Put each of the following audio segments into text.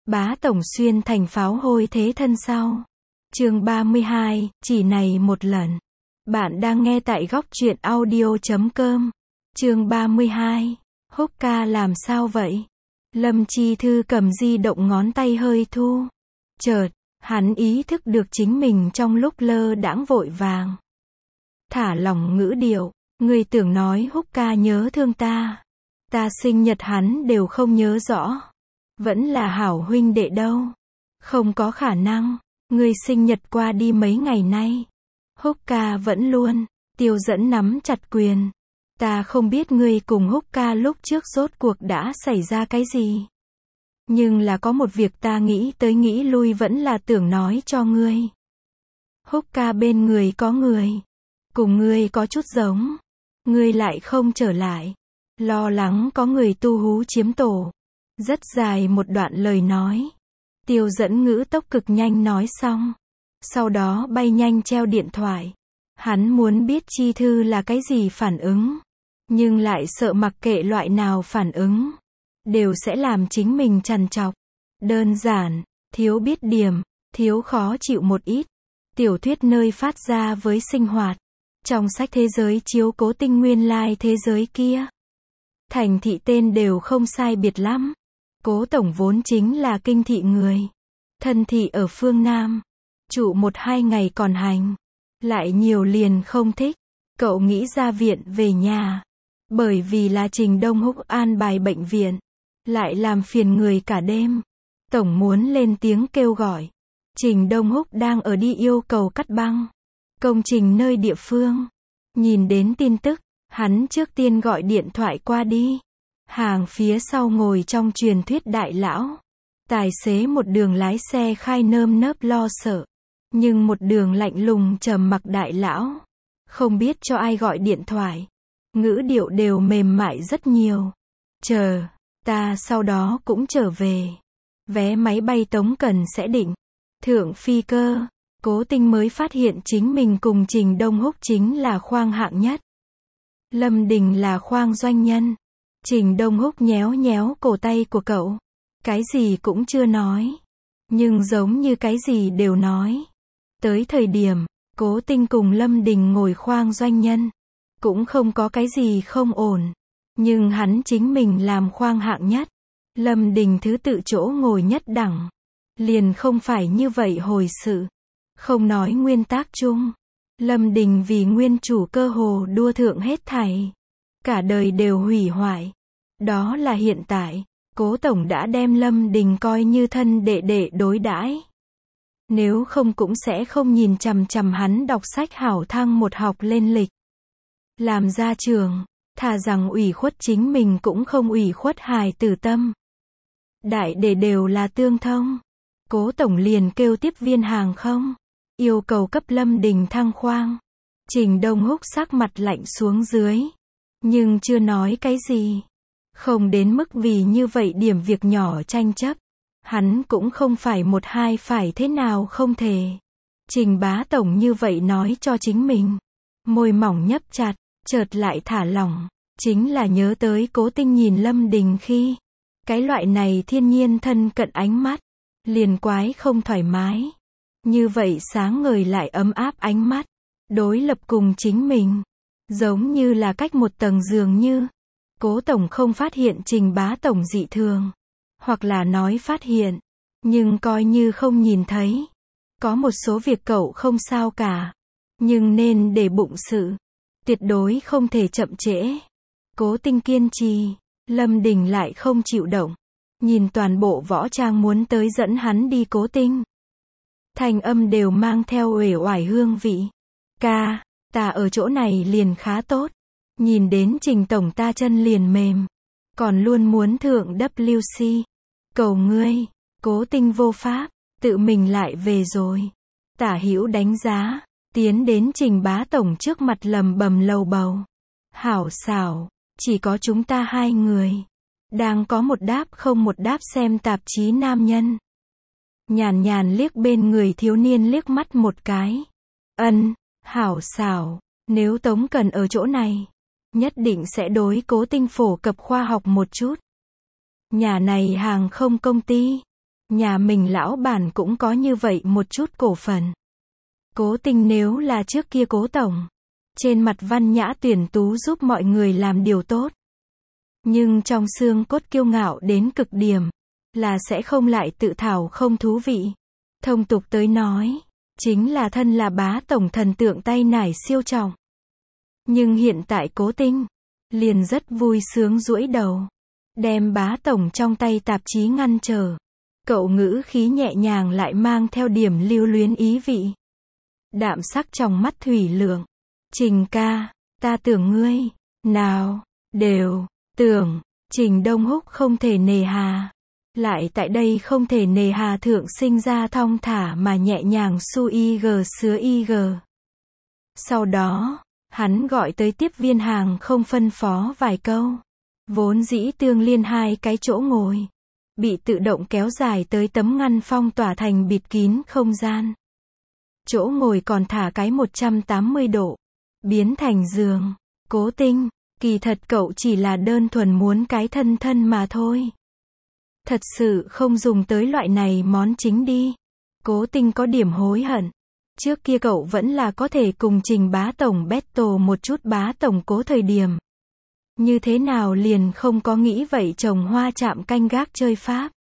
Bá tổng xuyên thành pháo hôi thế thân sau. Chương 32, chỉ này một lần. Bạn đang nghe tại góc truyện audio.com. Chương 32, Húc ca làm sao vậy? Lâm Chi Thư cầm di động ngón tay hơi thu. Chợt, hắn ý thức được chính mình trong lúc lơ đãng vội vàng. Thả lỏng ngữ điệu, người tưởng nói Húc ca nhớ thương ta. Ta sinh nhật hắn đều không nhớ rõ. Vẫn là hảo huynh đệ đâu. Không có khả năng, ngươi sinh nhật qua đi mấy ngày nay. Húc ca vẫn luôn, Tiêu Dẫn nắm chặt quyền. Ta không biết ngươi cùng Húc ca lúc trước rốt cuộc đã xảy ra cái gì. Nhưng là có một việc ta nghĩ tới nghĩ lui vẫn là tưởng nói cho ngươi. Húc ca bên người có người. Cùng ngươi có chút giống. Ngươi lại không trở lại. Lo lắng có người tu hú chiếm tổ. Rất dài một đoạn lời nói. Tiêu Dẫn ngữ tốc cực nhanh nói xong. Sau đó bay nhanh treo điện thoại. Hắn muốn biết Chi Thư là cái gì phản ứng. Nhưng lại sợ mặc kệ loại nào phản ứng. Đều sẽ làm chính mình trằn trọc. Đơn giản, thiếu biết điểm, thiếu khó chịu một ít. Tiểu thuyết nơi phát ra với sinh hoạt. Trong sách thế giới chiếu cố tinh nguyên lai thế giới kia. Thành thị tên đều không sai biệt lắm. Cố tổng vốn chính là kinh thị người. Thân thị ở phương Nam. Trụ 1-2 ngày còn hành. Lại nhiều liền không thích. Cậu nghĩ ra viện về nhà. Bởi vì là Trình Đông Húc an bài bệnh viện. Lại làm phiền người cả đêm. Tổng muốn lên tiếng kêu gọi. Trình Đông Húc đang ở đi yêu cầu cắt băng. Công trình nơi địa phương. Nhìn đến tin tức, hắn trước tiên gọi điện thoại qua đi. Hàng phía sau ngồi trong truyền thuyết đại lão. Tài xế một đường lái xe khai nơm nớp lo sợ. Nhưng một đường lạnh lùng trầm mặc đại lão. Không biết cho ai gọi điện thoại. Ngữ điệu đều mềm mại rất nhiều. Chờ, ta sau đó cũng trở về. Vé máy bay Tống Cần sẽ định. Thượng phi cơ. Cố Tinh mới phát hiện chính mình cùng Trình Đông Húc chính là khoang hạng nhất. Lâm Đình là khoang doanh nhân. Trình Đông Húc nhéo nhéo cổ tay của cậu. Cái gì cũng chưa nói. Nhưng giống như cái gì đều nói. Tới thời điểm, Cố Tinh cùng Lâm Đình ngồi khoang doanh nhân. Cũng không có cái gì không ổn. Nhưng hắn chính mình làm khoang hạng nhất. Lâm Đình thứ tự chỗ ngồi nhất đẳng. Liền không phải như vậy hồi sự. Không nói nguyên tác chung. Lâm Đình vì nguyên chủ cơ hồ đua thượng hết thảy. Cả đời đều hủy hoại. Đó là hiện tại. Cố tổng đã đem Lâm Đình coi như thân đệ đệ đối đãi. Nếu không cũng sẽ không nhìn chằm chằm hắn đọc sách hảo thăng một học lên lịch. Làm gia trưởng, thà rằng ủy khuất chính mình cũng không ủy khuất hài tử tâm. Đại đệ đều là tương thông. Cố tổng liền kêu tiếp viên hàng không. Yêu cầu cấp Lâm Đình thăng khoang. Trình Đông Húc sắc mặt lạnh xuống dưới. Nhưng chưa nói cái gì. Không đến mức vì như vậy điểm việc nhỏ tranh chấp. Hắn cũng không phải 1-2 phải thế nào không thể. Trình bá tổng như vậy nói cho chính mình. Môi mỏng nhấp chặt, chợt lại thả lỏng. Chính là nhớ tới Cố Tinh nhìn Lâm Đình khi. Cái loại này thiên nhiên thân cận ánh mắt. Liền quái không thoải mái. Như vậy sáng ngời lại ấm áp ánh mắt. Đối lập cùng chính mình. Giống như là cách một tầng dường như. Cố tổng không phát hiện Trình bá tổng dị thường. Hoặc là nói phát hiện. Nhưng coi như không nhìn thấy. Có một số việc cậu không sao cả. Nhưng nên để bụng sự. Tuyệt đối không thể chậm trễ. Cố Tinh kiên trì. Lâm Đình lại không chịu động. Nhìn toàn bộ võ trang muốn tới dẫn hắn đi Cố Tinh. Thanh âm đều mang theo uể oải hương vị. Ca, ta ở chỗ này liền khá tốt. Nhìn đến Trình tổng ta chân liền mềm. Còn luôn muốn thượng WC. Cầu ngươi. Cố Tinh vô pháp. Tự mình lại về rồi. Tả hữu đánh giá. Tiến đến Trình bá tổng trước mặt lầm bầm lầu bầu. Hảo xảo. Chỉ có chúng ta hai người. Đang có một đáp không một đáp xem tạp chí nam nhân. Nhàn nhàn liếc bên người thiếu niên liếc mắt một cái. Hảo xảo. Nếu Tống Cần ở chỗ này. Nhất định sẽ đối Cố Tinh phổ cập khoa học một chút. Nhà này hàng không công ty. Nhà mình lão bản cũng có như vậy một chút cổ phần. Cố Tinh nếu là trước kia Cố tổng, trên mặt văn nhã tuyển tú giúp mọi người làm điều tốt. Nhưng trong xương cốt kiêu ngạo đến cực điểm, là sẽ không lại tự thảo không thú vị. Thông tục tới nói, chính là thân là bá tổng thần tượng tay nải siêu trọng. Nhưng hiện tại Cố Tinh, liền rất vui sướng duỗi đầu, đem bá tổng trong tay tạp chí ngăn trở. Cậu ngữ khí nhẹ nhàng lại mang theo điểm lưu luyến ý vị. Đạm sắc trong mắt thủy lượng. Trình ca, ta tưởng ngươi, nào, đều, tưởng, Trình Đông Húc không thể nề hà. Lại tại đây không thể nề hà thượng sinh ra thong thả mà nhẹ nhàng su y sứa y. Sau đó, hắn gọi tới tiếp viên hàng không phân phó vài câu. Vốn dĩ tương liên hai cái chỗ ngồi, bị tự động kéo dài tới tấm ngăn phong tỏa thành bịt kín không gian. Chỗ ngồi còn thả cái 180 độ, biến thành giường. Cố Tinh, kỳ thật cậu chỉ là đơn thuần muốn cái thân thân mà thôi. Thật sự không dùng tới loại này món chính đi. Cố Tinh có điểm hối hận. Trước kia cậu vẫn là có thể cùng Trình bá tổng battle một chút bá tổng Cố thời điểm. Như thế nào liền không có nghĩ vậy trồng hoa chạm canh gác chơi pháp.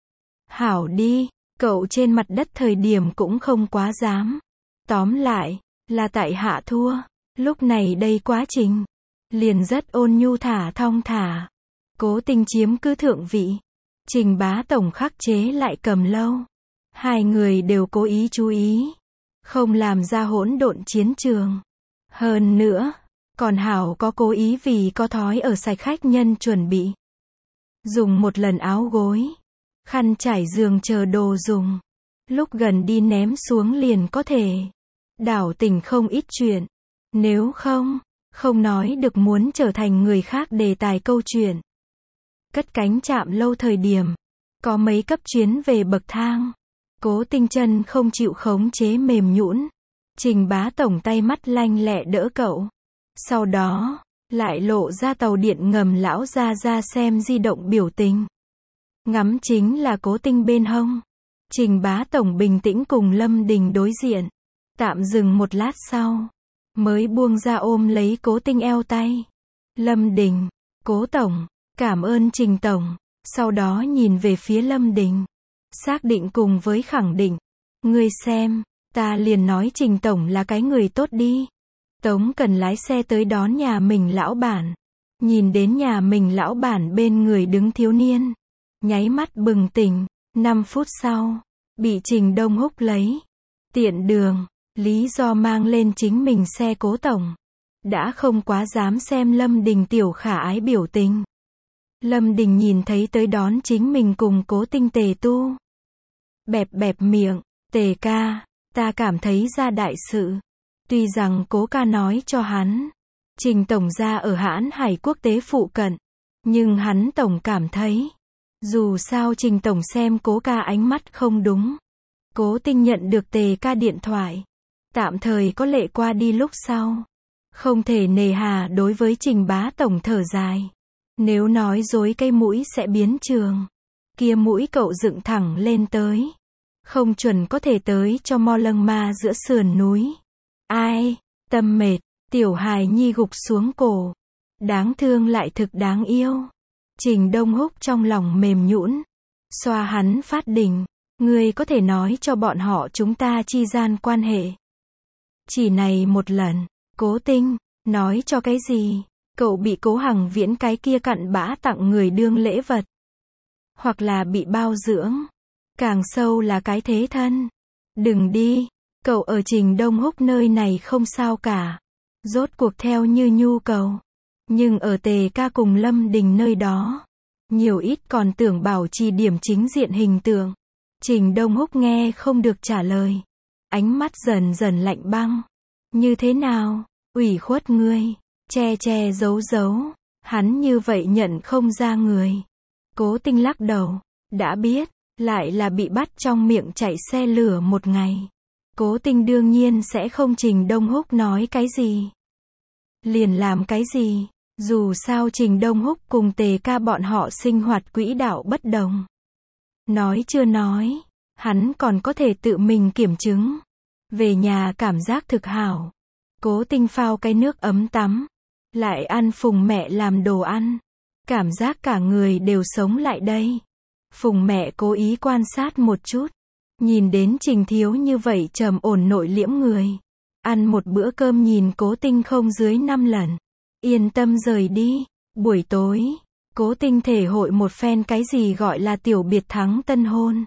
Hảo đi, cậu trên mặt đất thời điểm cũng không quá dám. Tóm lại, là tại hạ thua. Lúc này đây quá trình, liền rất ôn nhu thả thong thả. Cố Tinh chiếm cứ thượng vị. Trình bá tổng khắc chế lại cầm lâu. Hai người đều cố ý chú ý, không làm ra hỗn độn chiến trường. Hơn nữa, còn hảo có cố ý vì có thói ở sạch khách nhân chuẩn bị. Dùng một lần áo gối, khăn trải giường chờ đồ dùng. Lúc gần đi ném xuống liền có thể. Đảo tình không ít chuyện. Nếu không, không nói được muốn trở thành người khác đề tài câu chuyện. Cất cánh chạm lâu thời điểm, có mấy cấp chuyến về bậc thang. Cố Tinh chân không chịu khống chế mềm nhũn. Trình bá tổng tay mắt lanh lẹ đỡ cậu. Sau đó, lại lộ ra tàu điện ngầm lão ra xem di động biểu tình. Ngắm chính là Cố Tinh bên hông. Trình bá tổng bình tĩnh cùng Lâm Đình đối diện. Tạm dừng một lát sau, mới buông ra ôm lấy Cố Tinh eo tay. Lâm Đình, Cố tổng, cảm ơn Trình tổng. Sau đó nhìn về phía Lâm Đình. Xác định cùng với khẳng định. Ngươi xem, ta liền nói Trình tổng là cái người tốt đi. Tống Cần lái xe tới đón nhà mình lão bản. Nhìn đến nhà mình lão bản bên người đứng thiếu niên. Nháy mắt bừng tỉnh. 5 phút sau, bị Trình Đông Húc lấy. Tiện đường, lý do mang lên chính mình xe Cố tổng. Đã không quá dám xem Lâm Đình tiểu khả ái biểu tình. Lâm Đình nhìn thấy tới đón chính mình cùng Cố Tinh Tề tu. Bẹp bẹp miệng, Tề ca, ta cảm thấy ra đại sự. Tuy rằng Cố ca nói cho hắn, Trình tổng ra ở Hãn Hải quốc tế phụ cận. Nhưng hắn tổng cảm thấy, dù sao Trình tổng xem Cố ca ánh mắt không đúng. Cố Tinh nhận được Tề ca điện thoại. Tạm thời có lệ qua đi lúc sau. Không thể nề hà đối với Trình bá tổng thở dài. Nếu nói dối cây mũi sẽ biến trường. Kia mũi cậu dựng thẳng lên tới. Không chuẩn có thể tới cho mo lâng ma giữa sườn núi. Ai, tâm mệt, tiểu hài nhi gục xuống cổ. Đáng thương lại thực đáng yêu. Trình Đông Húc trong lòng mềm nhũn. Xoa hắn phát đỉnh. Ngươi có thể nói cho bọn họ chúng ta chi gian quan hệ. Chỉ này một lần. Cố Tinh, nói cho cái gì? Cậu bị Cố Hằng Viễn cái kia cặn bã tặng người đương lễ vật. Hoặc là bị bao dưỡng. Càng sâu là cái thế thân. Đừng đi. Cậu ở Trình Đông Húc nơi này không sao cả. Rốt cuộc theo như nhu cầu. Nhưng ở Tề ca cùng Lâm Đình nơi đó, nhiều ít còn tưởng bảo trì điểm chính diện hình tượng. Trình Đông Húc nghe không được trả lời. Ánh mắt dần dần lạnh băng. Như thế nào? Ủy khuất ngươi. Che giấu giấu. Hắn như vậy nhận không ra người. Cố Tinh lắc đầu. Đã biết, lại là bị bắt trong miệng chạy xe lửa một ngày. Cố Tinh đương nhiên sẽ không Trình Đông Húc nói cái gì. Liền làm cái gì. Dù sao Trình Đông Húc cùng Tề ca bọn họ sinh hoạt quỹ đạo bất đồng. Nói chưa nói, hắn còn có thể tự mình kiểm chứng. Về nhà cảm giác thực hảo. Cố Tinh phao cái nước ấm tắm. Lại ăn Phùng mẹ làm đồ ăn. Cảm giác cả người đều sống lại đây. Phùng mẹ cố ý quan sát một chút. Nhìn đến Trình Thiếu như vậy trầm ổn nội liễm người. Ăn một bữa cơm nhìn Cố Tinh không dưới 5 lần. Yên tâm rời đi. Buổi tối, Cố Tinh thể hội một phen cái gì gọi là tiểu biệt thắng tân hôn.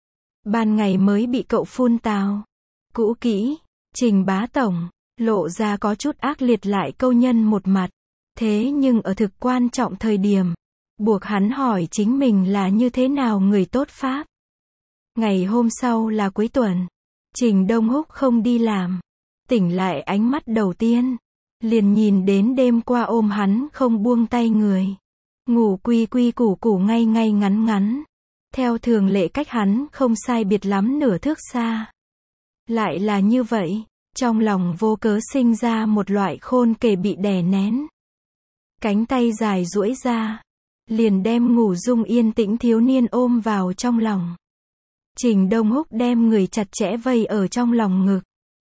Ban ngày mới bị cậu phun tào. Cũ kỹ, Trình bá tổng, lộ ra có chút ác liệt lại câu nhân một mặt. Thế nhưng ở thực quan trọng thời điểm, buộc hắn hỏi chính mình là như thế nào người tốt pháp. Ngày hôm sau là cuối tuần. Trình Đông Húc không đi làm. Tỉnh lại ánh mắt đầu tiên. Liền nhìn đến đêm qua ôm hắn không buông tay người. Ngủ quy quy củ củ ngay ngay ngắn ngắn. Theo thường lệ cách hắn không sai biệt lắm nửa thước xa. Lại là như vậy, trong lòng vô cớ sinh ra một loại khôn kể bị đè nén. Cánh tay dài duỗi ra, liền đem ngủ dung yên tĩnh thiếu niên ôm vào trong lòng. Trình Đông Húc đem người chặt chẽ vây ở trong lòng ngực.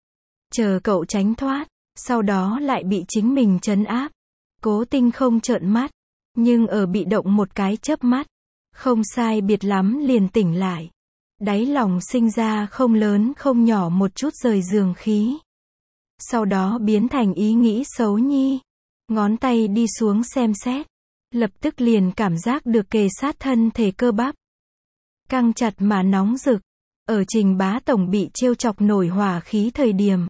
Chờ cậu tránh thoát, sau đó lại bị chính mình trấn áp. Cố Tinh không trợn mắt, nhưng ở bị động một cái chớp mắt, không sai biệt lắm liền tỉnh lại. Đáy lòng sinh ra không lớn không nhỏ một chút rời giường khí. Sau đó biến thành ý nghĩ xấu nhi. Ngón tay đi xuống xem xét. Lập tức liền cảm giác được kề sát thân thể cơ bắp. Căng chặt mà nóng rực. Ở Trình bá tổng bị trêu chọc nổi hỏa khí thời điểm.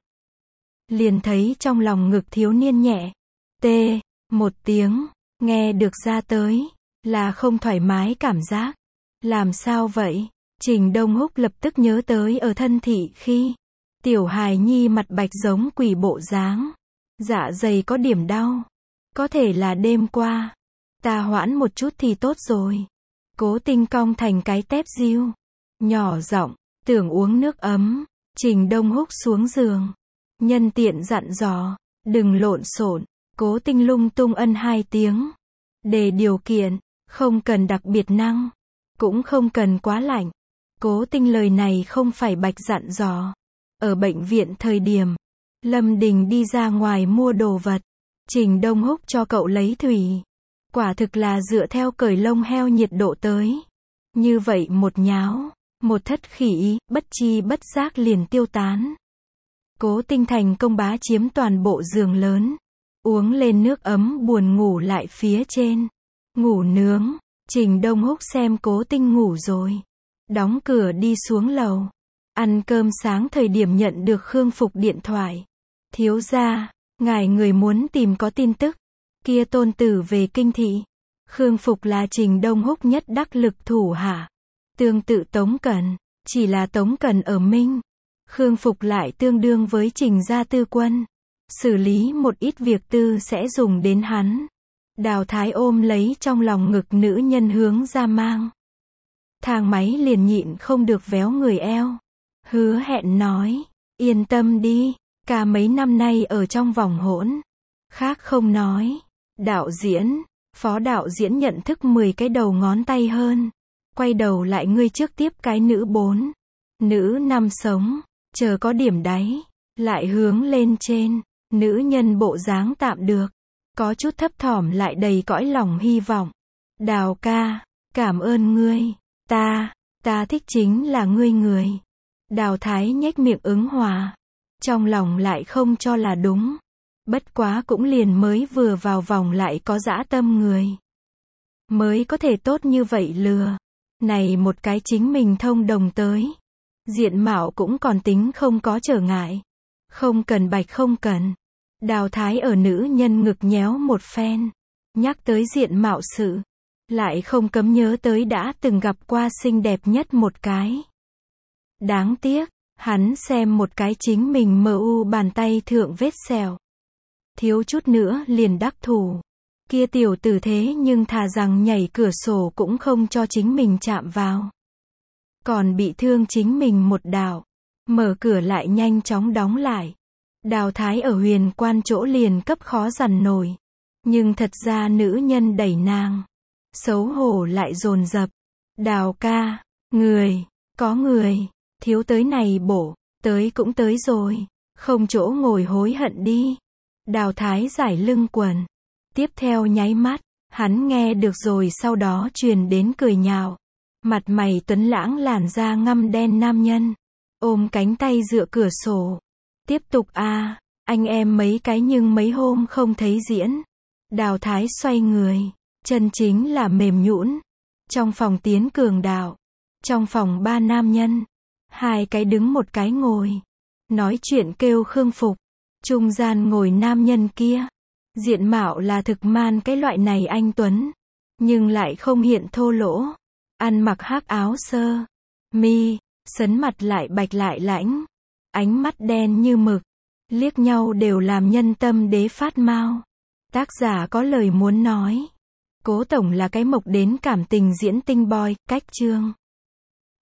Liền thấy trong lòng ngực thiếu niên nhẹ. Tê, một tiếng, nghe được ra tới. Là không thoải mái cảm giác. Làm sao vậy? Trình Đông Húc lập tức nhớ tới ở thân thị khi. Tiểu hài nhi mặt bạch giống quỷ bộ dáng. Dạ dày có điểm đau. Có thể là đêm qua. Ta hoãn một chút thì tốt rồi. Cố Tinh cong thành cái tép diêu. Nhỏ giọng, tưởng uống nước ấm. Trình Đông Húc xuống giường. Nhân tiện dặn dò. Đừng lộn xộn. Cố Tinh lung tung ân 2 tiếng. Đề điều kiện. Không cần đặc biệt năng. Cũng không cần quá lạnh. Cố Tinh lời này không phải bạch dặn dò. Ở bệnh viện thời điểm. Lâm Đình đi ra ngoài mua đồ vật. Trình Đông Húc cho cậu lấy thủy. Quả thực là dựa theo cởi lông heo nhiệt độ tới. Như vậy một nháo, một thất khỉ, bất chi bất giác liền tiêu tán. Cố Tinh thành công bá chiếm toàn bộ giường lớn. Uống lên nước ấm buồn ngủ lại phía trên. Ngủ nướng. Trình Đông Húc xem Cố Tinh ngủ rồi. Đóng cửa đi xuống lầu. Ăn cơm sáng thời điểm nhận được Khương Phục điện thoại. Thiếu gia, ngài người muốn tìm có tin tức. Kia tôn tử về kinh thị. Khương Phục là Trình Đông Húc nhất đắc lực thủ hạ. Tương tự Tống Cẩn. Chỉ là Tống Cẩn ở Minh. Khương Phục lại tương đương với Trình gia tư quân. Xử lý một ít việc tư sẽ dùng đến hắn. Đào Thái ôm lấy trong lòng ngực nữ nhân hướng ra mang. Thang máy liền nhịn không được véo người eo. Hứa hẹn nói. Yên tâm đi. Cả mấy năm nay ở trong vòng hỗn. Khác không nói. Đạo diễn. Phó đạo diễn nhận thức 10 cái đầu ngón tay hơn. Quay đầu lại ngươi trước tiếp cái nữ 4. Nữ 5 sống. Chờ có điểm đáy. Lại hướng lên trên. Nữ nhân bộ dáng tạm được. Có chút thấp thỏm lại đầy cõi lòng hy vọng. Đào ca. Cảm ơn ngươi. Ta thích chính là ngươi người. Đào Thái nhếch miệng ứng hòa. Trong lòng lại không cho là đúng. Bất quá cũng liền mới vừa vào vòng lại có dã tâm người. Mới có thể tốt như vậy lừa. Này một cái chính mình thông đồng tới. Diện mạo cũng còn tính không có trở ngại. Không cần bạch không cần. Đào Thái ở nữ nhân ngực nhéo một phen. Nhắc tới diện mạo sự. Lại không cấm nhớ tới đã từng gặp qua xinh đẹp nhất một cái. Đáng tiếc, hắn xem một cái chính mình mờ u bàn tay thượng vết sẹo. Thiếu chút nữa liền đắc thủ. Kia tiểu tử thế nhưng thà rằng nhảy cửa sổ cũng không cho chính mình chạm vào. Còn bị thương chính mình một đạo. Mở cửa lại nhanh chóng đóng lại. Đào Thái ở Huyền Quan chỗ liền cấp khó dằn nổi. Nhưng thật ra nữ nhân đẩy nàng. Xấu hổ lại dồn dập. Đào ca, Có người, thiếu tới này bổ, tới cũng tới rồi, không chỗ ngồi hối hận đi. Đào Thái giải lưng quần. Tiếp theo nháy mắt, hắn nghe được rồi sau đó truyền đến cười nhạo. Mặt mày tuấn lãng làn da ngăm đen nam nhân. Ôm cánh tay dựa cửa sổ. Tiếp tục a, anh em mấy cái nhưng mấy hôm không thấy diễn. Đào Thái xoay người. Chân chính là mềm nhũn. Trong phòng Tiến Cường đạo. Trong phòng 3 nam nhân. 2 cái đứng 1 cái ngồi. Nói chuyện kêu khương phục. Trung gian ngồi nam nhân kia. Diện mạo là thực man cái loại này anh tuấn. Nhưng lại không hiện thô lỗ. Ăn mặc hắc áo sơ mi, sấn mặt lại bạch lại lãnh. Ánh mắt đen như mực. Liếc nhau đều làm nhân tâm đế phát mau. Tác giả có lời muốn nói. Cố tổng là cái mộc đến cảm tình diễn tinh boy, cách chương.